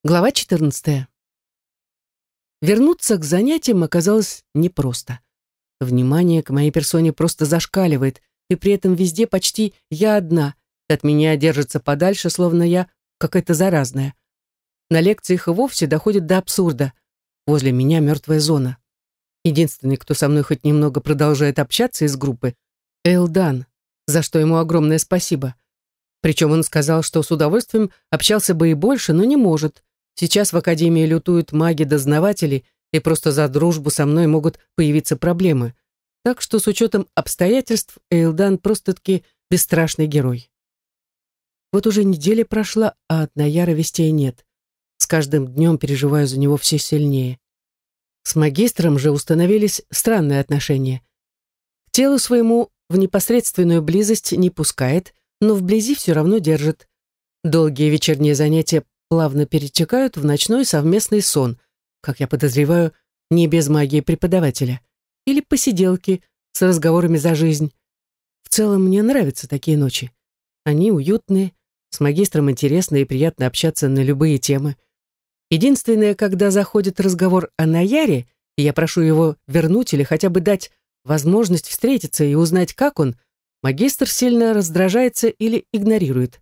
Глава 14. Вернуться к занятиям оказалось непросто. Внимание к моей персоне просто зашкаливает, и при этом везде почти я одна. От меня держится подальше, словно я какая-то заразная. На лекциях и вовсе доходит до абсурда. Возле меня мертвая зона. Единственный, кто со мной хоть немного продолжает общаться из группы, Элдан, за что ему огромное спасибо. Причем он сказал, что с удовольствием общался бы и больше, но не может. Сейчас в Академии лютуют маги-дознаватели, и просто за дружбу со мной могут появиться проблемы. Так что с учетом обстоятельств Эйлдан просто-таки бесстрашный герой. Вот уже неделя прошла, а от Наяра вестей нет. С каждым днем переживаю за него все сильнее. С магистром же установились странные отношения. К телу своему в непосредственную близость не пускает, но вблизи все равно держит. Долгие вечерние занятия плавно перетекают в ночной совместный сон, как я подозреваю, не без магии преподавателя, или посиделки с разговорами за жизнь. В целом мне нравятся такие ночи. Они уютные, с магистром интересно и приятно общаться на любые темы. Единственное, когда заходит разговор о Наяре, и я прошу его вернуть или хотя бы дать возможность встретиться и узнать, как он, магистр сильно раздражается или игнорирует.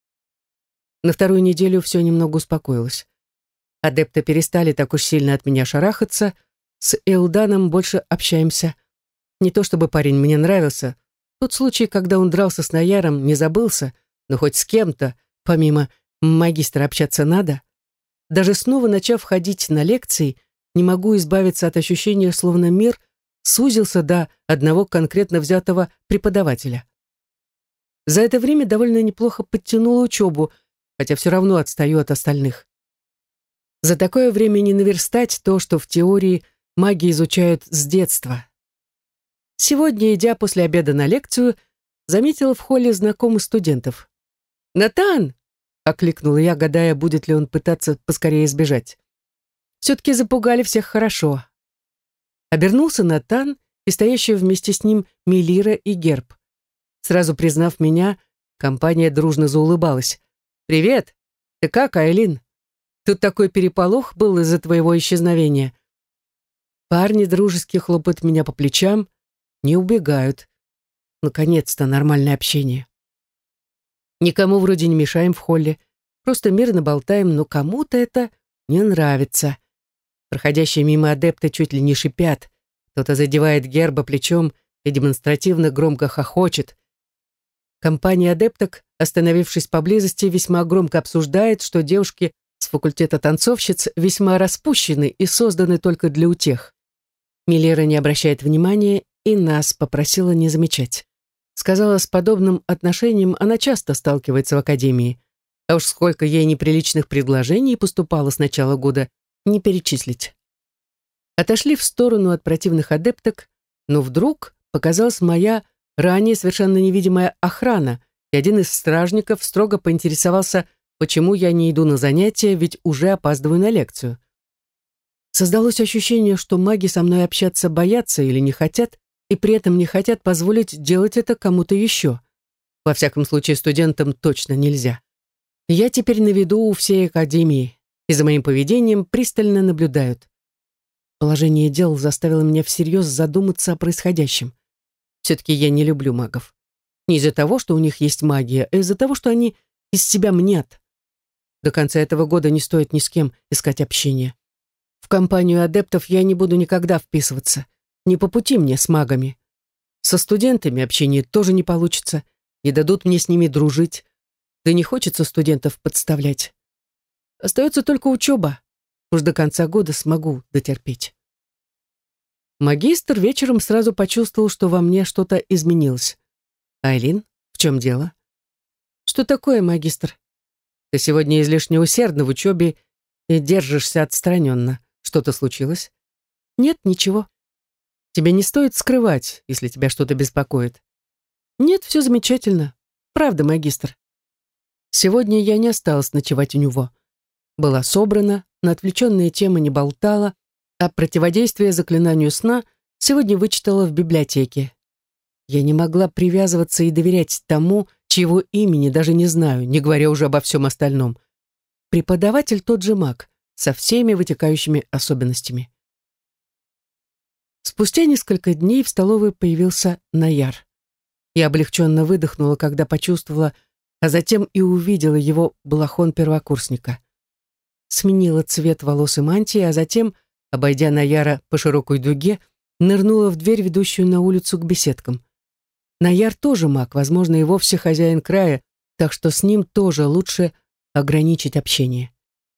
На вторую неделю все немного успокоилось. Адепты перестали так уж сильно от меня шарахаться, с Элданом больше общаемся. Не то чтобы парень мне нравился. Тот случай, когда он дрался с Наяром, не забылся, но хоть с кем-то, помимо магистра, общаться надо. Даже снова начав ходить на лекции, не могу избавиться от ощущения, словно мир сузился до одного конкретно взятого преподавателя. За это время довольно неплохо подтянула учебу, хотя все равно отстаю от остальных. За такое время не наверстать то, что в теории маги изучают с детства. Сегодня, идя после обеда на лекцию, заметила в холле знакомых студентов. «Натан!» — окликнула я, гадая, будет ли он пытаться поскорее сбежать. Все-таки запугали всех хорошо. Обернулся Натан и стоящие вместе с ним Мелира и Герб. Сразу признав меня, компания дружно заулыбалась. «Привет! Ты как, Айлин? Тут такой переполох был из-за твоего исчезновения». Парни дружески хлопают меня по плечам, не убегают. Наконец-то нормальное общение. Никому вроде не мешаем в холле, просто мирно болтаем, но кому-то это не нравится. Проходящие мимо адепты чуть ли не шипят. Кто-то задевает Герба плечом и демонстративно громко хохочет. Компания адепток, остановившись поблизости, весьма громко обсуждает, что девушки с факультета танцовщиц весьма распущены и созданы только для утех. Милера не обращает внимания и нас попросила не замечать. Сказала, с подобным отношением она часто сталкивается в академии. А уж сколько ей неприличных предложений поступало с начала года, не перечислить. Отошли в сторону от противных адепток, но вдруг показалась моя ранее совершенно невидимая охрана, и один из стражников строго поинтересовался, почему я не иду на занятия, ведь уже опаздываю на лекцию. Создалось ощущение, что маги со мной общаться боятся или не хотят, и при этом не хотят позволить делать это кому-то еще. Во всяком случае, студентам точно нельзя. Я теперь на виду у всей академии, и за моим поведением пристально наблюдают. Положение дел заставило меня всерьез задуматься о происходящем. Все-таки я не люблю магов. Не из-за того, что у них есть магия, а из-за того, что они из себя мнят. До конца этого года не стоит ни с кем искать общения. В компанию адептов я не буду никогда вписываться. Не по пути мне с магами. Со студентами общение тоже не получится. Не дадут мне с ними дружить. Да не хочется студентов подставлять. Остается только учеба. Уж до конца года смогу дотерпеть. Магистр вечером сразу почувствовал, что во мне что-то изменилось. «Айлин, в чем дело?» «Что такое, магистр? Ты сегодня излишне усердна в учебе и держишься отстраненно. Что-то случилось?» «Нет, ничего». «Тебе не стоит скрывать, если тебя что-то беспокоит». «Нет, все замечательно. Правда, магистр». Сегодня я не осталась ночевать у него. Была собрана, на отвлеченные темы не болтала, а противодействие заклинанию сна сегодня вычитала в библиотеке. Я не могла привязываться и доверять тому, чьего имени даже не знаю, не говоря уже обо всем остальном. преподаватель тот же маг, со всеми вытекающими особенностями. Спустя несколько дней в столовой появился Наяр. Я облегченно выдохнула, когда почувствовала, а затем и увидела его балахон первокурсника. Сменила цвет волос и мантии, а затем, обойдя Наяра по широкой дуге, нырнула в дверь, ведущую на улицу к беседкам. Наяр тоже маг, возможно, и вовсе хозяин края, так что с ним тоже лучше ограничить общение.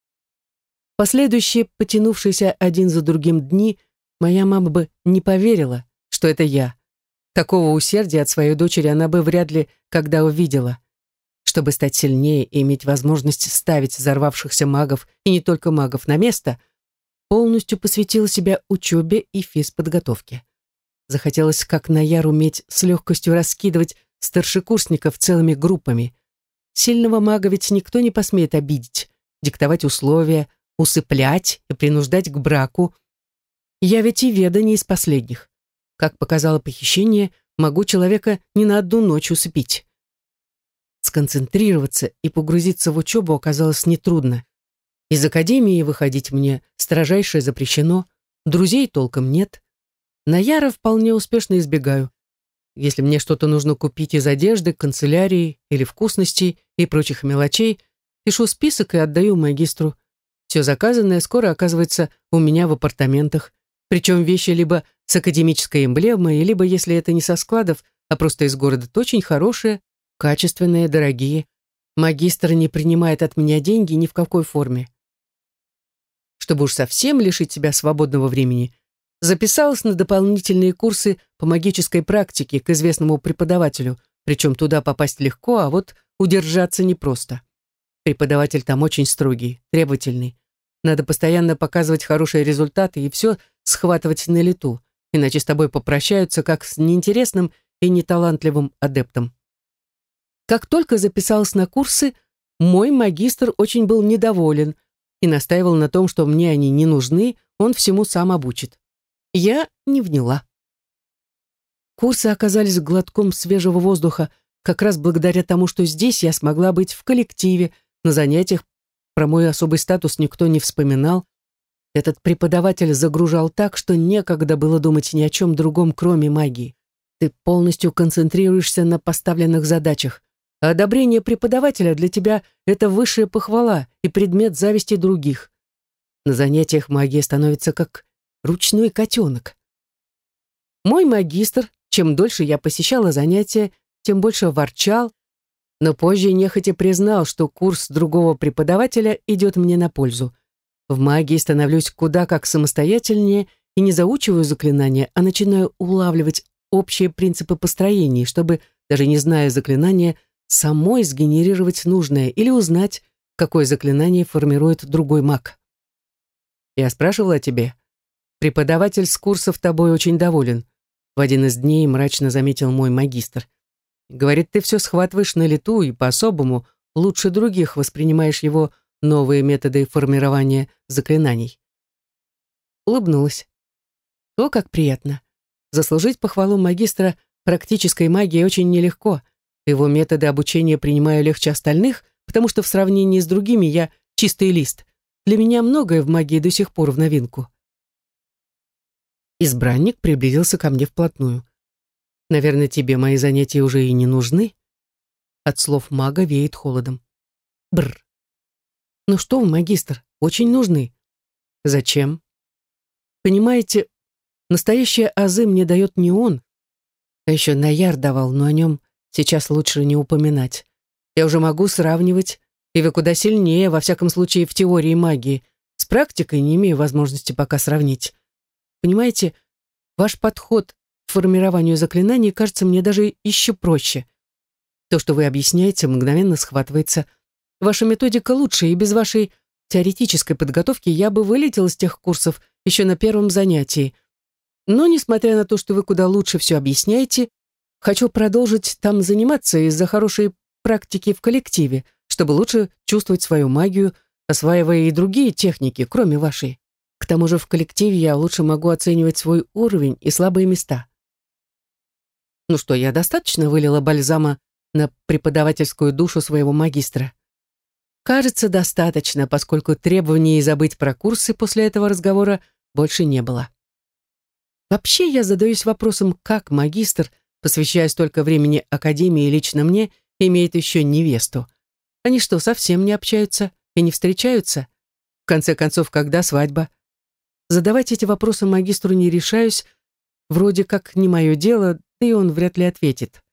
Последующие, потянувшиеся один за другим дни, моя мама бы не поверила, что это я. Такого усердия от своей дочери она бы вряд ли когда увидела. Чтобы стать сильнее и иметь возможность ставить взорвавшихся магов, и не только магов, на место, полностью посвятила себя учебе и физподготовке. Захотелось, как Наяр, уметь с легкостью раскидывать старшекурсников целыми группами. Сильного мага ведь никто не посмеет обидеть, диктовать условия, усыплять и принуждать к браку. Я ведь и Веда не из последних. Как показало похищение, могу человека не на одну ночь усыпить. Сконцентрироваться и погрузиться в учебу оказалось нетрудно. Из академии выходить мне строжайше запрещено, друзей толком нет. Наяра вполне успешно избегаю. Если мне что-то нужно купить из одежды, канцелярии или вкусностей и прочих мелочей, пишу список и отдаю магистру. Все заказанное скоро оказывается у меня в апартаментах, причем вещи либо с академической эмблемой, либо, если это не со складов, а просто из города, то очень хорошие, качественные, дорогие. Магистр не принимает от меня деньги ни в какой форме. Чтобы уж совсем лишить себя свободного времени, записалась на дополнительные курсы по магической практике к известному преподавателю, причем туда попасть легко, а вот удержаться непросто. Преподаватель там очень строгий, требовательный. Надо постоянно показывать хорошие результаты и все схватывать на лету, иначе с тобой попрощаются как с неинтересным и неталантливым адептом. Как только записалась на курсы, мой магистр очень был недоволен и настаивал на том, что мне они не нужны, он всему сам обучит. Я не вняла. Курсы оказались глотком свежего воздуха как раз благодаря тому, что здесь я смогла быть в коллективе, на занятиях про мой особый статус никто не вспоминал. Этот преподаватель загружал так, что некогда было думать ни о чем другом, кроме магии. Ты полностью концентрируешься на поставленных задачах, а одобрение преподавателя для тебя — это высшая похвала и предмет зависти других. На занятиях магия становится как ручной котенок. Мой магистр, чем дольше я посещала занятия, тем больше ворчал, но позже нехотя признал, что курс другого преподавателя идет мне на пользу. В магии становлюсь куда как самостоятельнее и не заучиваю заклинания, а начинаю улавливать общие принципы построения, чтобы, даже не зная заклинания, самой сгенерировать нужное или узнать, какое заклинание формирует другой маг. Я спрашивала о тебе. Преподаватель с курсов тобой очень доволен. В один из дней мрачно заметил мой магистр. Говорит, ты все схватываешь на лету и по-особому, лучше других воспринимаешь его новые методы формирования заклинаний. Улыбнулась. О, как приятно. Заслужить похвалу магистра практической магии очень нелегко. Его методы обучения принимаю легче остальных, потому что в сравнении с другими я чистый лист. Для меня многое в магии до сих пор в новинку. Избранник приблизился ко мне вплотную. Наверное, тебе мои занятия уже и не нужны? От слов мага веет холодом. Бррр. Ну что вы, магистр, очень нужны. Зачем? Понимаете, настоящие азы мне дает не он, а еще Наяр давал, но о нем сейчас лучше не упоминать. Я уже могу сравнивать, и вы куда сильнее, во всяком случае, в теории магии. С практикой не имею возможности пока сравнить. Понимаете, ваш подход к формированию заклинаний кажется мне даже еще проще. То, что вы объясняете, мгновенно схватывается. Ваша методика лучше, и без вашей теоретической подготовки я бы вылетела с тех курсов еще на первом занятии. Но, несмотря на то, что вы куда лучше все объясняете, хочу продолжить там заниматься из-за хорошей практики в коллективе, чтобы лучше чувствовать свою магию, осваивая и другие техники, кроме вашей. К тому же в коллективе я лучше могу оценивать свой уровень и слабые места. Ну что, я достаточно вылила бальзама на преподавательскую душу своего магистра? Кажется, достаточно, поскольку требований забыть про курсы после этого разговора больше не было. Вообще я задаюсь вопросом, как магистр, посвящая столько времени академии и лично мне, имеет еще невесту. Они что, совсем не общаются и не встречаются? В конце концов, когда свадьба? Задавать эти вопросы магистру не решаюсь, вроде как не мое дело, да и он вряд ли ответит.